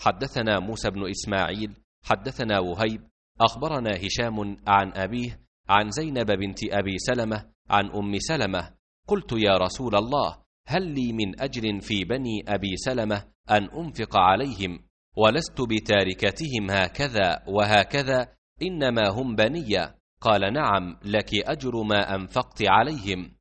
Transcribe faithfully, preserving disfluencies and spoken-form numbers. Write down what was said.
حدثنا موسى بن إسماعيل حدثنا وهيب أخبرنا هشام عن أبيه عن زينب بنت أبي سلمة عن أم سلمة: قلت يا رسول الله، هل لي من أجر في بني أبي سلمة أن أنفق عليهم، ولست بتاركتهم هكذا وهكذا، إنما هم بنية؟ قال: نعم، لك أجر ما أنفقت عليهم.